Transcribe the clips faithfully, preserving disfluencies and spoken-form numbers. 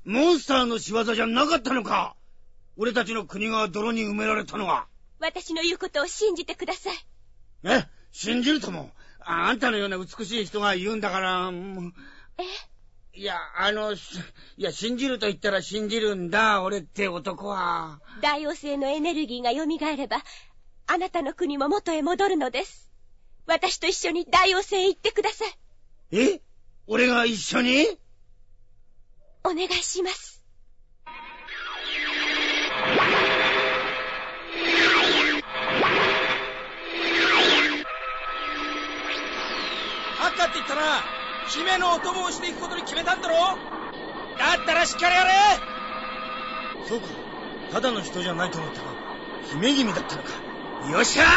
モンスターの仕業じゃなかったのか。俺たちの国が泥に埋められたのは。 私の言うことを信じてください。 え、信じるとも。あんたのような美しい人が言うんだから。 え？ いや、あの、いや、信じると言ったら信じるんだ、俺って男は。 大王星のエネルギーが蘇れば、あなたの国も元へ戻るのです。私と一緒に大王星へ行ってください。 え？俺が一緒に？ お願いします。 赤って言ったら姫のお供をしていくことに決めたんだろ。だったらしっかりやれ。 そうか、ただの人じゃないと思ったが姫君だったのか。よっしゃ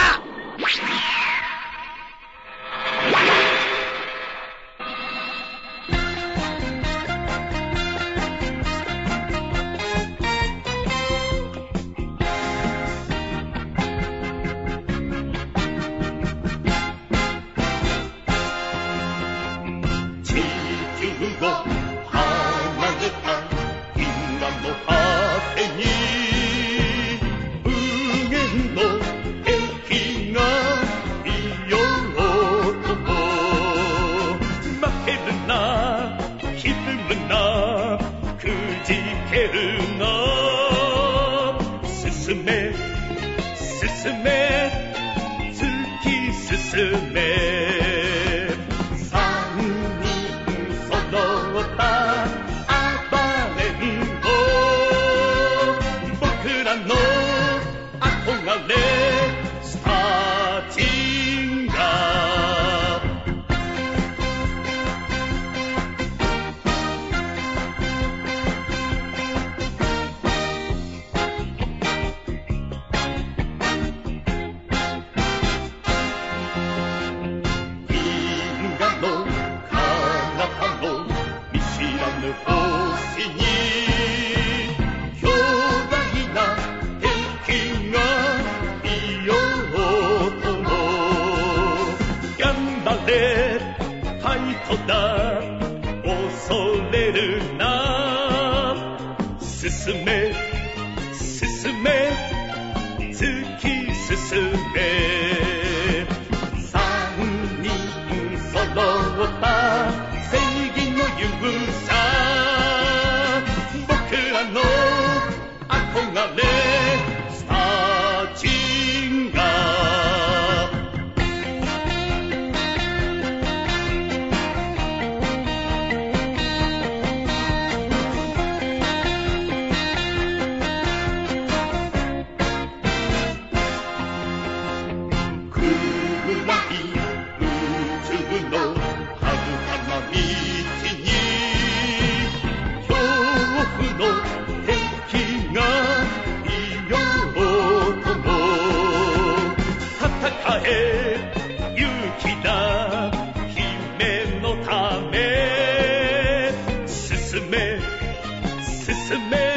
進め